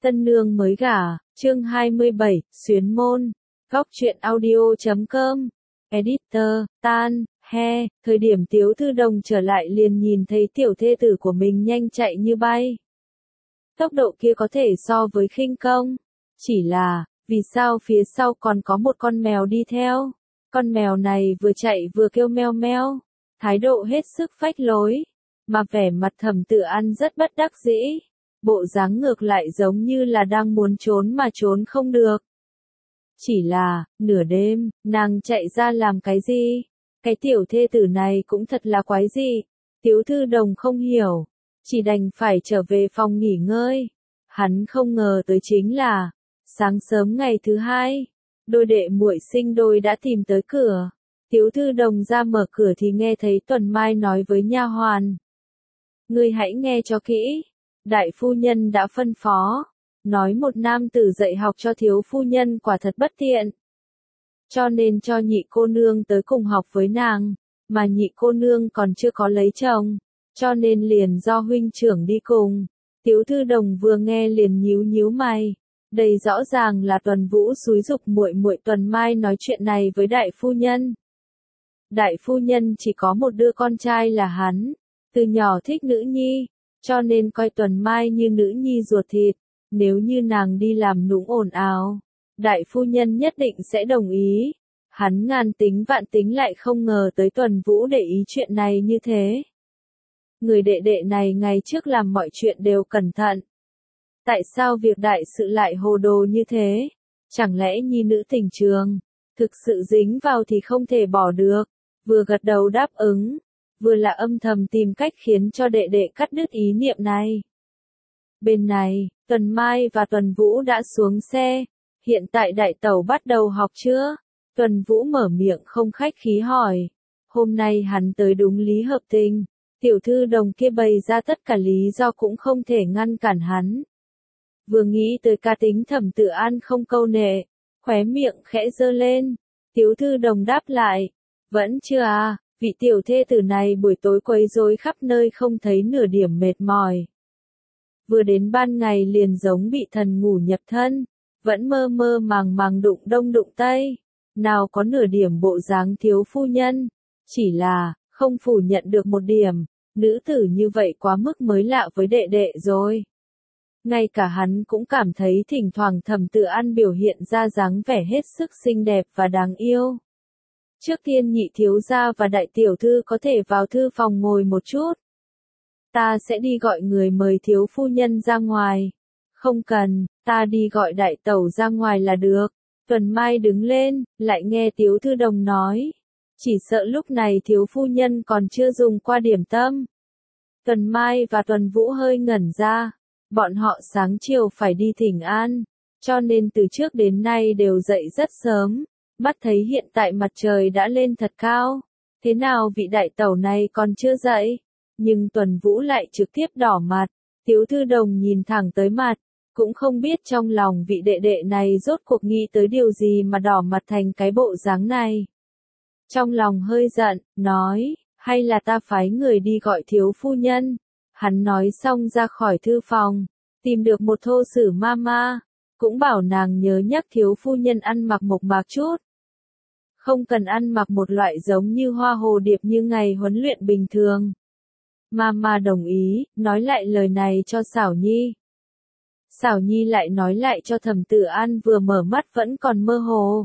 Tân nương mới gả, chương 27, xuyến môn. Góc truyện audio.com. Editor, Tan, He, thời điểm Tiếu Thư Đồng trở lại liền nhìn thấy tiểu thê tử của mình nhanh chạy như bay. Tốc độ kia có thể so với khinh công. Chỉ là, vì sao phía sau còn có một con mèo đi theo? Con mèo này vừa chạy vừa kêu meo meo, thái độ hết sức phách lối, mà vẻ mặt Thẩm Tự An rất bất đắc dĩ. Bộ dáng ngược lại giống như là đang muốn trốn mà trốn không được. Chỉ là, nửa đêm, nàng chạy ra làm cái gì? Cái tiểu thê tử này cũng thật là quái dị. Tiếu Thư Đồng không hiểu, chỉ đành phải trở về phòng nghỉ ngơi. Hắn không ngờ tới chính là, sáng sớm ngày thứ hai, đôi đệ muội sinh đôi đã tìm tới cửa. Tiếu Thư Đồng ra mở cửa thì nghe thấy Tuần Mai nói với nha hoàn. Ngươi hãy nghe cho kỹ. Đại phu nhân đã phân phó, nói một nam tử dạy học cho thiếu phu nhân quả thật bất tiện. Cho nên cho nhị cô nương tới cùng học với nàng, mà nhị cô nương còn chưa có lấy chồng, cho nên liền do huynh trưởng đi cùng. Tiếu Thư Đồng vừa nghe liền nhíu nhíu mày, đây rõ ràng là Tuần Vũ xúi giục muội muội Tuần Mai nói chuyện này với đại phu nhân. Đại phu nhân chỉ có một đứa con trai là hắn, từ nhỏ thích nữ nhi, cho nên coi Tuần Mai như nữ nhi ruột thịt, nếu như nàng đi làm nũng ồn ào, đại phu nhân nhất định sẽ đồng ý. Hắn ngàn tính vạn tính lại không ngờ tới Tuần Vũ để ý chuyện này như thế. Người đệ đệ này ngày trước làm mọi chuyện đều cẩn thận. Tại sao việc đại sự lại hồ đồ như thế? Chẳng lẽ nhi nữ tình trường, thực sự dính vào thì không thể bỏ được, vừa gật đầu đáp ứng, vừa là âm thầm tìm cách khiến cho đệ đệ cắt đứt ý niệm này. Bên này, Tuần Mai và Tuần Vũ đã xuống xe, hiện tại đại tẩu bắt đầu học chưa? Tuần Vũ mở miệng không khách khí hỏi. Hôm nay hắn tới đúng lý hợp tình, tiểu thư đồng kia bày ra tất cả lý do cũng không thể ngăn cản hắn. Vừa nghĩ tới cá tính Thẩm Tự An không câu nệ, khóe miệng khẽ giơ lên, tiểu thư đồng đáp lại, vẫn chưa à? Vị tiểu thê tử này buổi tối quấy rối khắp nơi không thấy nửa điểm mệt mỏi. Vừa đến ban ngày liền giống bị thần ngủ nhập thân, vẫn mơ mơ màng màng đụng đông đụng tây, nào có nửa điểm bộ dáng thiếu phu nhân, chỉ là, không phủ nhận được một điểm, nữ tử như vậy quá mức mới lạ với đệ đệ rồi. Ngay cả hắn cũng cảm thấy thỉnh thoảng Thẩm Tự An biểu hiện ra dáng vẻ hết sức xinh đẹp và đáng yêu. Trước tiên nhị thiếu gia và đại tiểu thư có thể vào thư phòng ngồi một chút. Ta sẽ đi gọi người mời thiếu phu nhân ra ngoài. Không cần, ta đi gọi đại tẩu ra ngoài là được. Tuần Mai đứng lên, lại nghe Tiếu Thư Đồng nói. Chỉ sợ lúc này thiếu phu nhân còn chưa dùng qua điểm tâm. Tuần Mai và Tuần Vũ hơi ngẩn ra. Bọn họ sáng chiều phải đi thỉnh an, cho nên từ trước đến nay đều dậy rất sớm. Mắt thấy hiện tại mặt trời đã lên thật cao, thế nào vị đại tẩu này còn chưa dậy? Nhưng Tuần Vũ lại trực tiếp đỏ mặt, Tiếu Thư Đồng nhìn thẳng tới mặt, cũng không biết trong lòng vị đệ đệ này rốt cuộc nghĩ tới điều gì mà đỏ mặt thành cái bộ dáng này. Trong lòng hơi giận, nói, hay là ta phái người đi gọi thiếu phu nhân. Hắn nói xong ra khỏi thư phòng, tìm được một thô sử mama, cũng bảo nàng nhớ nhắc thiếu phu nhân ăn mặc mộc mạc chút. Không cần ăn mặc một loại giống như hoa hồ điệp như ngày huấn luyện bình thường. Mama đồng ý, nói lại lời này cho Xảo Nhi. Xảo Nhi lại nói lại cho Thẩm Tự An vừa mở mắt vẫn còn mơ hồ.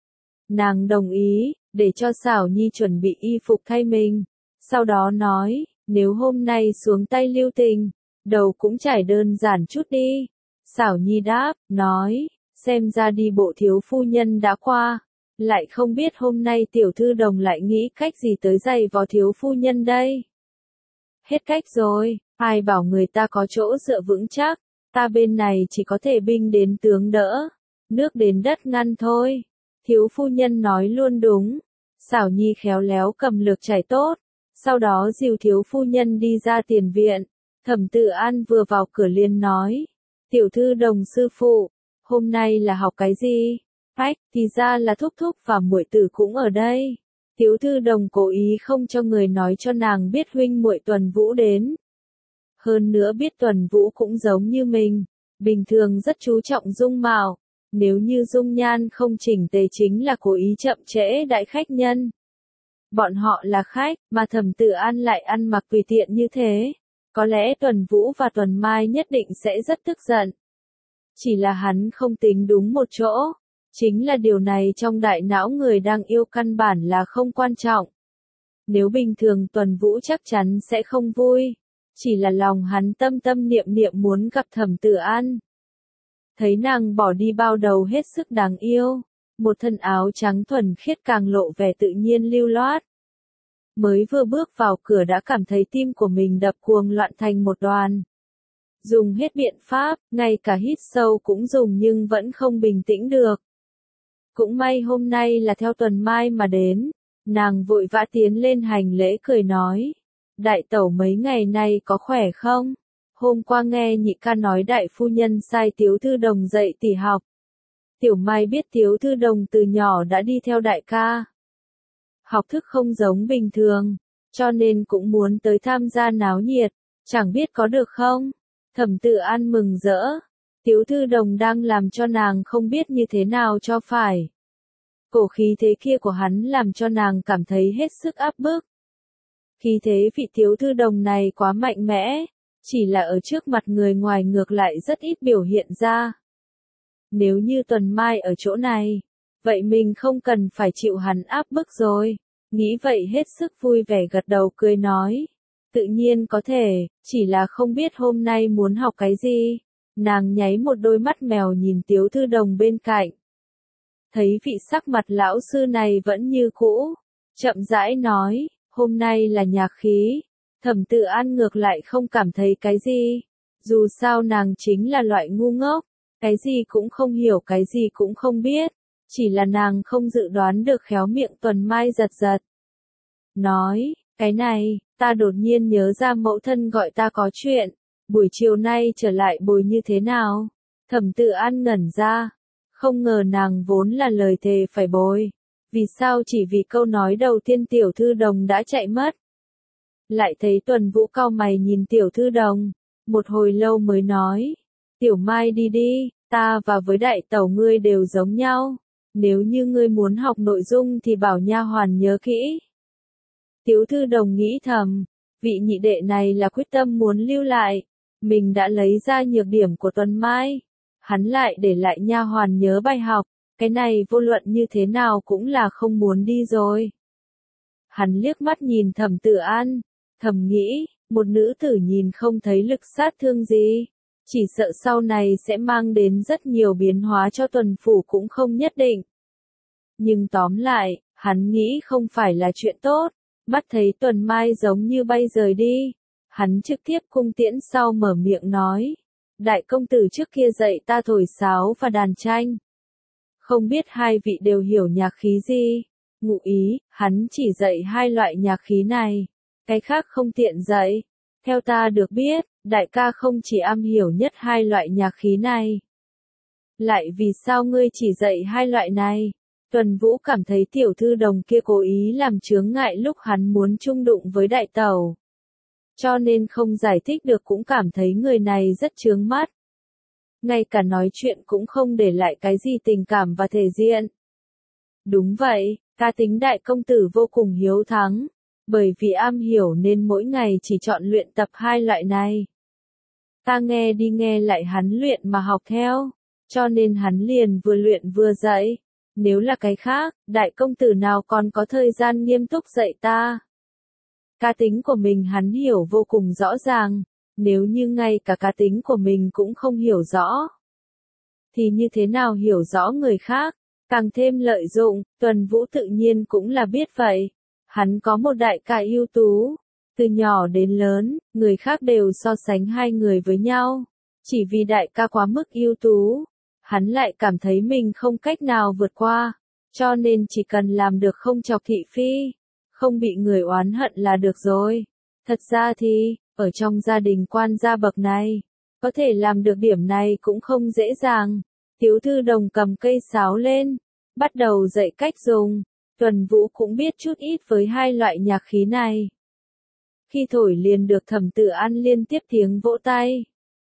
Nàng đồng ý, để cho Xảo Nhi chuẩn bị y phục thay mình. Sau đó nói, nếu hôm nay xuống tay lưu tình, đầu cũng trải đơn giản chút đi. Xảo Nhi đáp, nói, xem ra đi bộ thiếu phu nhân đã qua. Lại không biết hôm nay tiểu thư đồng lại nghĩ cách gì tới giày vò thiếu phu nhân đây. Hết cách rồi, ai bảo người ta có chỗ dựa vững chắc, ta bên này chỉ có thể binh đến tướng đỡ, nước đến đất ngăn thôi. Thiếu phu nhân nói luôn đúng. Xảo Nhi khéo léo cầm lược chải tốt, sau đó dìu thiếu phu nhân đi ra tiền viện. Thẩm Tự An vừa vào cửa liền nói, tiểu thư đồng sư phụ, hôm nay là học cái gì? Ách, thì ra là thúc thúc và muội tử cũng ở đây. Tiếu Thư Đồng cố ý không cho người nói cho nàng biết huynh muội Tuần Vũ đến. Hơn nữa biết Tuần Vũ cũng giống như mình, bình thường rất chú trọng dung mạo, nếu như dung nhan không chỉnh tề chính là cố ý chậm trễ đại khách nhân. Bọn họ là khách, mà Thẩm Tự An lại ăn mặc tùy tiện như thế. Có lẽ Tuần Vũ và Tuần Mai nhất định sẽ rất tức giận. Chỉ là hắn không tính đúng một chỗ. Chính là điều này trong đại não người đang yêu căn bản là không quan trọng. Nếu bình thường Tuần Vũ chắc chắn sẽ không vui. Chỉ là lòng hắn tâm tâm niệm niệm muốn gặp Thẩm Tự An. Thấy nàng bỏ đi bao đầu hết sức đáng yêu. Một thân áo trắng thuần khiết càng lộ vẻ tự nhiên lưu loát. Mới vừa bước vào cửa đã cảm thấy tim của mình đập cuồng loạn thành một đoàn. Dùng hết biện pháp, ngay cả hít sâu cũng dùng nhưng vẫn không bình tĩnh được. Cũng may hôm nay là theo Tuần Mai mà đến. Nàng vội vã tiến lên hành lễ cười nói. Đại tẩu mấy ngày nay có khỏe không? Hôm qua nghe nhị ca nói đại phu nhân sai Tiếu Thư Đồng dạy tỷ học. Tiểu Mai biết Tiếu Thư Đồng từ nhỏ đã đi theo đại ca. Học thức không giống bình thường, cho nên cũng muốn tới tham gia náo nhiệt, chẳng biết có được không? Thẩm Tự An mừng rỡ. Tiếu Thư Đồng đang làm cho nàng không biết như thế nào cho phải. Cổ khí thế kia của hắn làm cho nàng cảm thấy hết sức áp bức. Khí thế vị Tiếu Thư Đồng này quá mạnh mẽ, chỉ là ở trước mặt người ngoài ngược lại rất ít biểu hiện ra. Nếu như Tuần Mai ở chỗ này, vậy mình không cần phải chịu hắn áp bức rồi. Nghĩ vậy hết sức vui vẻ gật đầu cười nói. Tự nhiên có thể, chỉ là không biết hôm nay muốn học cái gì. Nàng nháy một đôi mắt mèo nhìn Tiếu Thư Đồng bên cạnh. Thấy vị sắc mặt lão sư này vẫn như cũ. Chậm rãi nói, hôm nay là nhạc khí. Thẩm Tự An ngược lại không cảm thấy cái gì. Dù sao nàng chính là loại ngu ngốc. Cái gì cũng không hiểu, cái gì cũng không biết. Chỉ là nàng không dự đoán được khéo miệng Tuần Mai giật giật. Nói, cái này, ta đột nhiên nhớ ra mẫu thân gọi ta có chuyện. Buổi chiều nay trở lại bồi như thế nào? Thẩm Tự An ngẩn ra. Không ngờ nàng vốn là lời thề phải bồi. Vì sao chỉ vì câu nói đầu tiên Tiểu Thư Đồng đã chạy mất? Lại thấy Tuần Vũ cau mày nhìn Tiểu Thư Đồng. Một hồi lâu mới nói. Tiểu Mai đi đi, ta và với đại tẩu ngươi đều giống nhau. Nếu như ngươi muốn học nội dung thì bảo nha hoàn nhớ kỹ. Tiếu Thư Đồng nghĩ thầm, vị nhị đệ này là quyết tâm muốn lưu lại. Mình đã lấy ra nhược điểm của Tuần Mai. Hắn lại để lại nha hoàn nhớ bài học. Cái này vô luận như thế nào cũng là không muốn đi rồi. Hắn liếc mắt nhìn Thẩm Tự An. Thầm nghĩ, một nữ tử nhìn không thấy lực sát thương gì. Chỉ sợ sau này sẽ mang đến rất nhiều biến hóa cho tuần phủ cũng không nhất định. Nhưng tóm lại, hắn nghĩ không phải là chuyện tốt. Mắt thấy Tuần Mai giống như bay rời đi. Hắn trực tiếp cung tiễn sau mở miệng nói. Đại công tử trước kia dạy ta thổi sáo và đàn tranh. Không biết hai vị đều hiểu nhạc khí gì. Ngụ ý, hắn chỉ dạy hai loại nhạc khí này. Cái khác không tiện dạy. Theo ta được biết, đại ca không chỉ am hiểu nhất hai loại nhạc khí này. Lại vì sao ngươi chỉ dạy hai loại này? Tuần Vũ cảm thấy Tiểu Thư Đồng kia cố ý làm chướng ngại lúc hắn muốn chung đụng với đại tẩu. Cho nên không giải thích được cũng cảm thấy người này rất chướng mắt. Ngay cả nói chuyện cũng không để lại cái gì tình cảm và thể diện. Đúng vậy, cá tính đại công tử vô cùng hiếu thắng. Bởi vì am hiểu nên mỗi ngày chỉ chọn luyện tập hai loại này. Ta nghe đi nghe lại hắn luyện mà học theo. Cho nên hắn liền vừa luyện vừa dạy. Nếu là cái khác, đại công tử nào còn có thời gian nghiêm túc dạy ta. Cá tính của mình hắn hiểu vô cùng rõ ràng. Nếu như ngay cả cá tính của mình cũng không hiểu rõ. Thì như thế nào hiểu rõ người khác, càng thêm lợi dụng, Tuần Vũ tự nhiên cũng là biết vậy. Hắn có một đại ca ưu tú. Từ nhỏ đến lớn, người khác đều so sánh hai người với nhau. Chỉ vì đại ca quá mức ưu tú. Hắn lại cảm thấy mình không cách nào vượt qua. Cho nên chỉ cần làm được không chọc thị phi. Không bị người oán hận là được rồi. Thật ra thì, ở trong gia đình quan gia bậc này, có thể làm được điểm này cũng không dễ dàng. Tiếu Thư Đồng cầm cây sáo lên, bắt đầu dạy cách dùng. Tuần Vũ cũng biết chút ít với hai loại nhạc khí này. Khi thổi liền được Thẩm Tự An liên tiếp tiếng vỗ tay.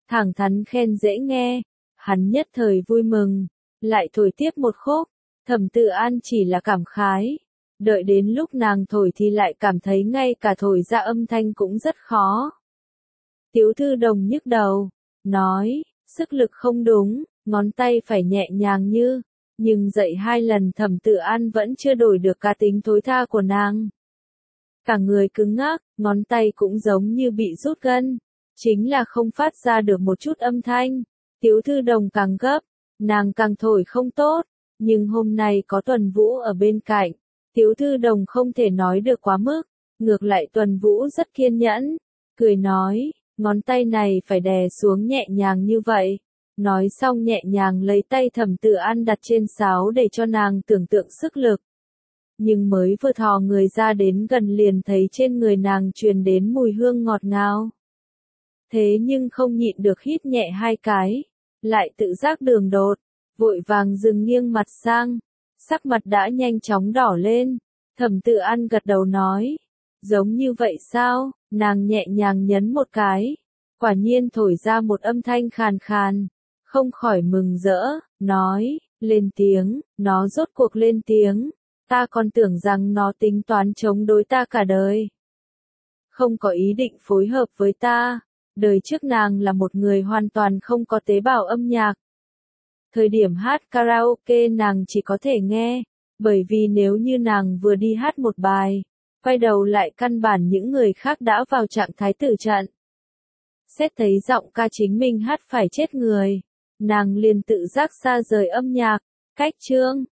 thẳng thắn khen dễ nghe. Hắn nhất thời vui mừng, lại thổi tiếp một khúc. Thẩm Tự An chỉ là cảm khái. Đợi đến lúc nàng thổi thì lại cảm thấy ngay cả thổi ra âm thanh cũng rất khó. Tiếu Thư Đồng nhức đầu, nói, sức lực không đúng, ngón tay phải nhẹ nhàng như, nhưng dậy 2 lần Thẩm Tự An vẫn chưa đổi được cá tính thối tha của nàng. Cả người cứng ngắc, ngón tay cũng giống như bị rút gân, chính là không phát ra được một chút âm thanh. Tiếu Thư Đồng càng gấp, nàng càng thổi không tốt, nhưng hôm nay có Tuần Vũ ở bên cạnh, Tiếu Thư Đồng không thể nói được quá mức, ngược lại Tuần Vũ rất kiên nhẫn, cười nói, ngón tay này phải đè xuống nhẹ nhàng như vậy. Nói xong nhẹ nhàng lấy tay Thẩm Tự An đặt trên sáo để cho nàng tưởng tượng sức lực. Nhưng mới vừa thò người ra đến gần liền thấy trên người nàng truyền đến mùi hương ngọt ngào. Thế nhưng không nhịn được hít nhẹ 2 cái, lại tự giác đường đột, vội vàng dừng nghiêng mặt sang, sắc mặt đã nhanh chóng đỏ lên. Thẩm Tự An gật đầu nói, giống như vậy sao? Nàng nhẹ nhàng nhấn một cái, quả nhiên thổi ra một âm thanh khàn khàn, không khỏi mừng rỡ, nói, lên tiếng, nó rốt cuộc lên tiếng, ta còn tưởng rằng nó tính toán chống đối ta cả đời. Không có ý định phối hợp với ta, đời trước nàng là một người hoàn toàn không có tế bào âm nhạc. Thời điểm hát karaoke nàng chỉ có thể nghe, bởi vì nếu như nàng vừa đi hát một bài, quay đầu lại căn bản những người khác đã vào trạng thái tử trận. Xét thấy giọng ca chính mình hát phải chết người, nàng liền tự giác xa rời âm nhạc, cách chương.